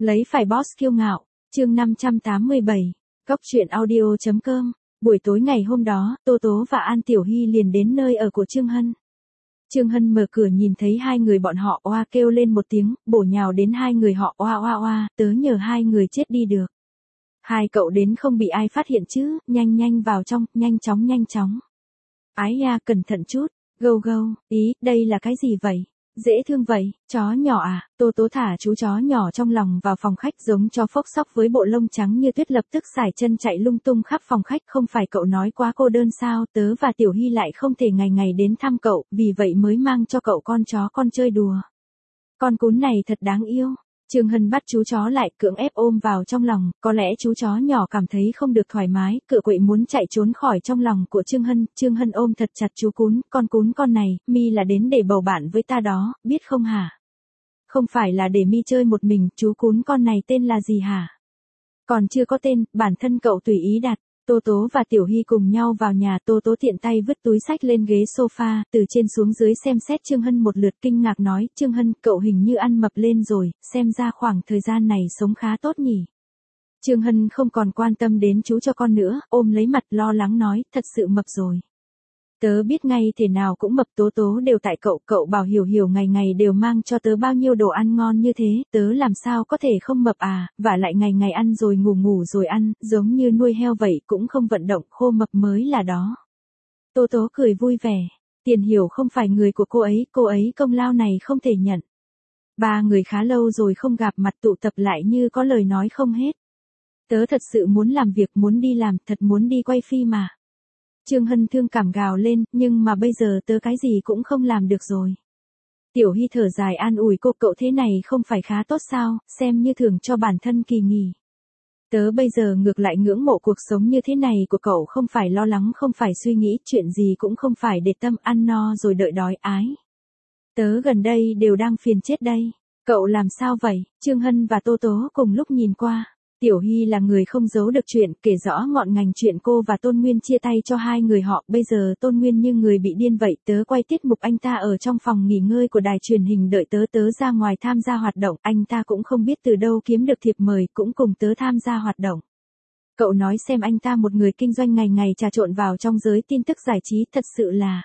Lấy phải boss kiêu ngạo, chương 587, Góc truyện audio.com. Buổi tối ngày hôm đó, Tô Tố và An Tiểu Hy liền đến nơi ở của Trương Hân. Trương Hân mở cửa nhìn thấy hai người bọn họ oa kêu lên một tiếng, bổ nhào đến hai người họ oa oa oa, tớ nhờ hai người chết đi được. Hai cậu đến không bị ai phát hiện chứ, nhanh nhanh vào trong, nhanh chóng. Ái da, cẩn thận chút, gâu gâu, ý, đây là cái gì vậy? Dễ thương vậy, chó nhỏ à? Tô Tố thả chú chó nhỏ trong lòng vào phòng khách giống chó phốc sóc với bộ lông trắng như tuyết, lập tức sải chân chạy lung tung khắp phòng khách. Không phải cậu nói quá cô đơn sao, tớ và Tiểu Hy lại không thể ngày ngày đến thăm cậu, vì vậy mới mang cho cậu con chó con chơi đùa. Con cún này thật đáng yêu. Trương Hân bắt chú chó lại, cưỡng ép ôm vào trong lòng, có lẽ chú chó nhỏ cảm thấy không được thoải mái, cựa quậy muốn chạy trốn khỏi trong lòng của Trương Hân. Trương Hân ôm thật chặt chú cún con này, mi là đến để bầu bạn với ta đó, biết không hả? Không phải là để mi chơi một mình, chú cún con này tên là gì hả? Còn chưa có tên, bản thân cậu tùy ý đặt. Tô Tố và Tiểu Hy cùng nhau vào nhà, Tô Tố tiện tay vứt túi xách lên ghế sofa, từ trên xuống dưới xem xét Trương Hân một lượt, kinh ngạc nói, Trương Hân, cậu hình như ăn mập lên rồi, xem ra khoảng thời gian này sống khá tốt nhỉ. Trương Hân không còn quan tâm đến chú cho con nữa, ôm lấy mặt lo lắng nói, thật sự mập rồi. Tớ biết ngay thể nào cũng mập, Tố Tố đều tại cậu bảo Hiểu ngày ngày đều mang cho tớ bao nhiêu đồ ăn ngon như thế, tớ làm sao có thể không mập à, vả lại ngày ngày ăn rồi ngủ rồi ăn, giống như nuôi heo vậy, cũng không vận động, khô mập mới là đó. Tố Tố cười vui vẻ, Tiền Hiểu không phải người của cô ấy công lao này không thể nhận. Ba người khá lâu rồi không gặp mặt, tụ tập lại như có lời nói không hết. Tớ thật sự muốn làm việc, muốn đi làm, thật muốn đi quay phim mà. Trương Hân thương cảm gào lên, nhưng mà bây giờ tớ cái gì cũng không làm được rồi. Tiểu Hy thở dài an ủi cô, cậu thế này không phải khá tốt sao, xem như thưởng cho bản thân kỳ nghỉ. Tớ bây giờ ngược lại ngưỡng mộ cuộc sống như thế này của cậu, không phải lo lắng, không phải suy nghĩ, chuyện gì cũng không phải để tâm, ăn no rồi đợi đói ái. Tớ gần đây đều đang phiền chết đây. Cậu làm sao vậy? Trương Hân và Tô Tố cùng lúc nhìn qua. Tiểu Hy là người không giấu được chuyện, kể rõ ngọn ngành chuyện cô và Tôn Nguyên chia tay cho hai người họ. Bây giờ Tôn Nguyên như người bị điên vậy, tớ quay tiết mục, anh ta ở trong phòng nghỉ ngơi của đài truyền hình đợi tớ ra ngoài tham gia hoạt động, anh ta cũng không biết từ đâu kiếm được thiệp mời, cũng cùng tớ tham gia hoạt động. Cậu nói xem, anh ta một người kinh doanh ngày ngày trà trộn vào trong giới tin tức giải trí, thật sự là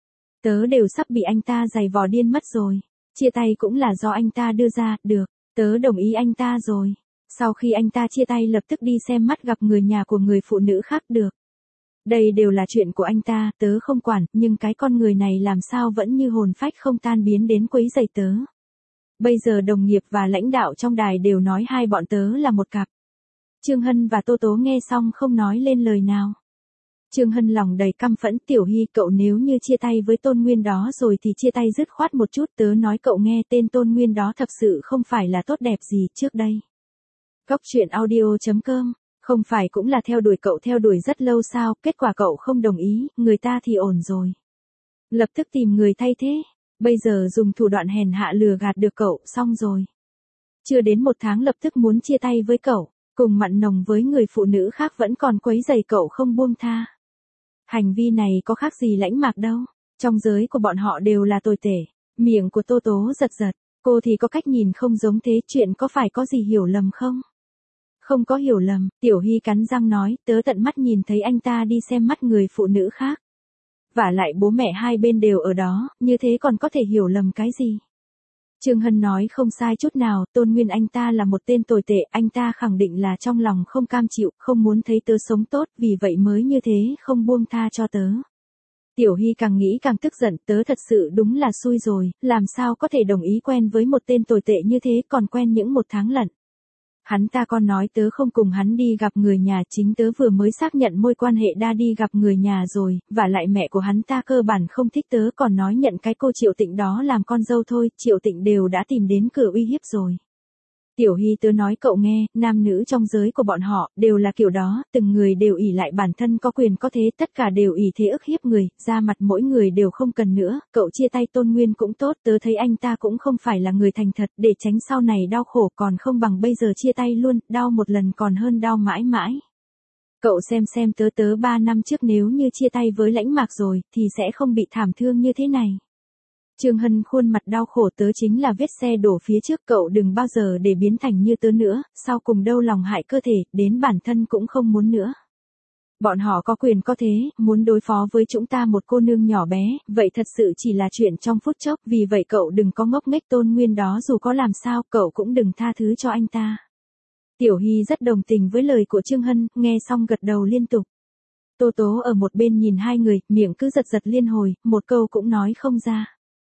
tớ đều sắp bị anh ta giày vò điên mất rồi. Chia tay cũng là do anh ta đưa ra, được, tớ đồng ý anh ta rồi. Sau khi anh ta chia tay lập tức đi xem mắt gặp người nhà của người phụ nữ khác, được. Đây đều là chuyện của anh ta, tớ không quản, nhưng cái con người này làm sao vẫn như hồn phách không tan biến đến quấy rầy tớ. Bây giờ đồng nghiệp và lãnh đạo trong đài đều nói hai bọn tớ là một cặp. Trương Hân và Tô Tố nghe xong không nói lên lời nào. Trương Hân lòng đầy căm phẫn, Tiểu Hy, cậu nếu như chia tay với Tôn Nguyên đó rồi thì chia tay dứt khoát một chút, tớ nói cậu nghe, tên Tôn Nguyên đó thật sự không phải là tốt đẹp gì trước đây. Góc truyện audio.com, không phải cũng là theo đuổi cậu theo đuổi rất lâu sao, kết quả cậu không đồng ý, người ta thì ổn rồi. Lập tức tìm người thay thế, bây giờ dùng thủ đoạn hèn hạ lừa gạt được cậu, xong rồi. Chưa đến một tháng lập tức muốn chia tay với cậu, cùng mặn nồng với người phụ nữ khác, vẫn còn quấy rầy cậu không buông tha. Hành vi này có khác gì Lãnh Mạc đâu, trong giới của bọn họ đều là tồi tệ. Miệng của Tô Tố giật, cô thì có cách nhìn không giống thế, chuyện có phải có gì hiểu lầm không? Không có hiểu lầm, Tiểu Hy cắn răng nói, tớ tận mắt nhìn thấy anh ta đi xem mắt người phụ nữ khác. Vả lại bố mẹ hai bên đều ở đó, như thế còn có thể hiểu lầm cái gì? Trương Hân nói không sai chút nào, Tôn Nguyên anh ta là một tên tồi tệ, anh ta khẳng định là trong lòng không cam chịu, không muốn thấy tớ sống tốt, vì vậy mới như thế, không buông tha cho tớ. Tiểu Hy càng nghĩ càng tức giận, tớ thật sự đúng là xui rồi, làm sao có thể đồng ý quen với một tên tồi tệ như thế, còn quen những một tháng lận. Hắn ta còn nói tớ không cùng hắn đi gặp người nhà, chính tớ vừa mới xác nhận mối quan hệ đã đi gặp người nhà rồi, và lại mẹ của hắn ta cơ bản không thích tớ, còn nói nhận cái cô Triệu Tịnh đó làm con dâu thôi, Triệu Tịnh đều đã tìm đến cửa uy hiếp rồi. Tiểu Hy, tớ nói cậu nghe, nam nữ trong giới của bọn họ đều là kiểu đó, từng người đều ỷ lại bản thân có quyền có thế, tất cả đều ỷ thế ức hiếp người, ra mặt mỗi người đều không cần nữa, cậu chia tay Tôn Nguyên cũng tốt, tớ thấy anh ta cũng không phải là người thành thật, để tránh sau này đau khổ, còn không bằng bây giờ chia tay luôn, đau một lần còn hơn đau mãi mãi. Cậu xem tớ 3 năm trước nếu như chia tay với Lãnh Mạc rồi, thì sẽ không bị thảm thương như thế này. Trương Hân khuôn mặt đau khổ, tớ chính là vết xe đổ phía trước, cậu đừng bao giờ để biến thành như tớ nữa, sau cùng đau lòng hại cơ thể, đến bản thân cũng không muốn nữa. Bọn họ có quyền có thế, muốn đối phó với chúng ta một cô nương nhỏ bé, vậy thật sự chỉ là chuyện trong phút chốc, vì vậy cậu đừng có ngốc nghếch. Tôn Nguyên đó dù có làm sao, cậu cũng đừng tha thứ cho anh ta. Tiểu Hy rất đồng tình với lời của Trương Hân, nghe xong gật đầu liên tục. Tô Tố ở một bên nhìn hai người, miệng cứ giật giật liên hồi, một câu cũng nói không ra.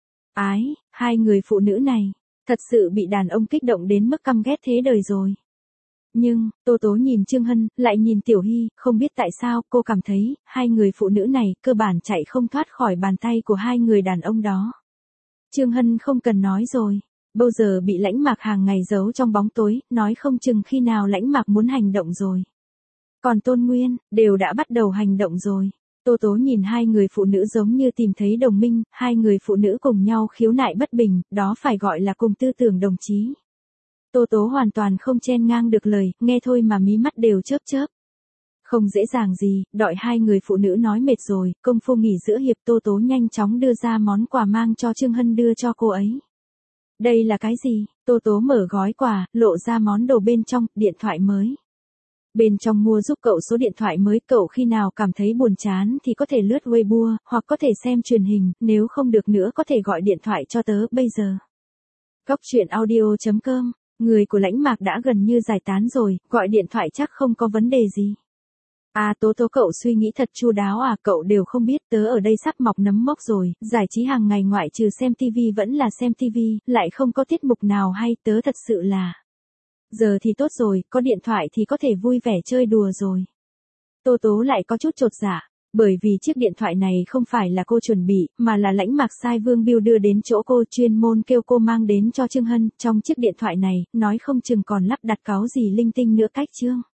Ái, hai người phụ nữ này, thật sự bị đàn ông kích động đến mức căm ghét thế đời rồi. Nhưng, Tô Tố nhìn Trương Hân, lại nhìn Tiểu Hy, không biết tại sao, cô cảm thấy, hai người phụ nữ này, cơ bản chạy không thoát khỏi bàn tay của hai người đàn ông đó. Trương Hân không cần nói rồi, bao giờ bị Lãnh Mạc hàng ngày giấu trong bóng tối, nói không chừng khi nào Lãnh Mạc muốn hành động rồi. Còn Tôn Nguyên, đều đã bắt đầu hành động rồi. Tô Tố nhìn hai người phụ nữ giống như tìm thấy đồng minh, hai người phụ nữ cùng nhau khiếu nại bất bình, đó phải gọi là cùng tư tưởng đồng chí. Tô Tố hoàn toàn không chen ngang được lời, nghe thôi mà mí mắt đều chớp chớp. Không dễ dàng gì, đợi hai người phụ nữ nói mệt rồi, công phu nghỉ giữa hiệp, Tô Tố nhanh chóng đưa ra món quà mang cho Trương Hân đưa cho cô ấy. Đây là cái gì? Tô Tố mở gói quà, lộ ra món đồ bên trong, điện thoại mới. Bên trong mua giúp cậu số điện thoại mới, cậu khi nào cảm thấy buồn chán thì có thể lướt Weibo, hoặc có thể xem truyền hình, nếu không được nữa có thể gọi điện thoại cho tớ bây giờ. Góc truyện audio.com, người của Lãnh Mạc đã gần như giải tán rồi, gọi điện thoại chắc không có vấn đề gì. À Tố Tố, cậu suy nghĩ thật chu đáo à, cậu đều không biết tớ ở đây sắp mọc nấm mốc rồi, giải trí hàng ngày ngoại trừ xem TV vẫn là xem TV, lại không có tiết mục nào hay, tớ thật sự là... Giờ thì tốt rồi, có điện thoại thì có thể vui vẻ chơi đùa rồi. Tô Tố lại có chút chột dạ, bởi vì chiếc điện thoại này không phải là cô chuẩn bị, mà là Lãnh Mạc sai Vương Biêu đưa đến chỗ cô, chuyên môn kêu cô mang đến cho Trương Hân. Trong chiếc điện thoại này, nói không chừng còn lắp đặt cáu gì linh tinh nữa cách Trương.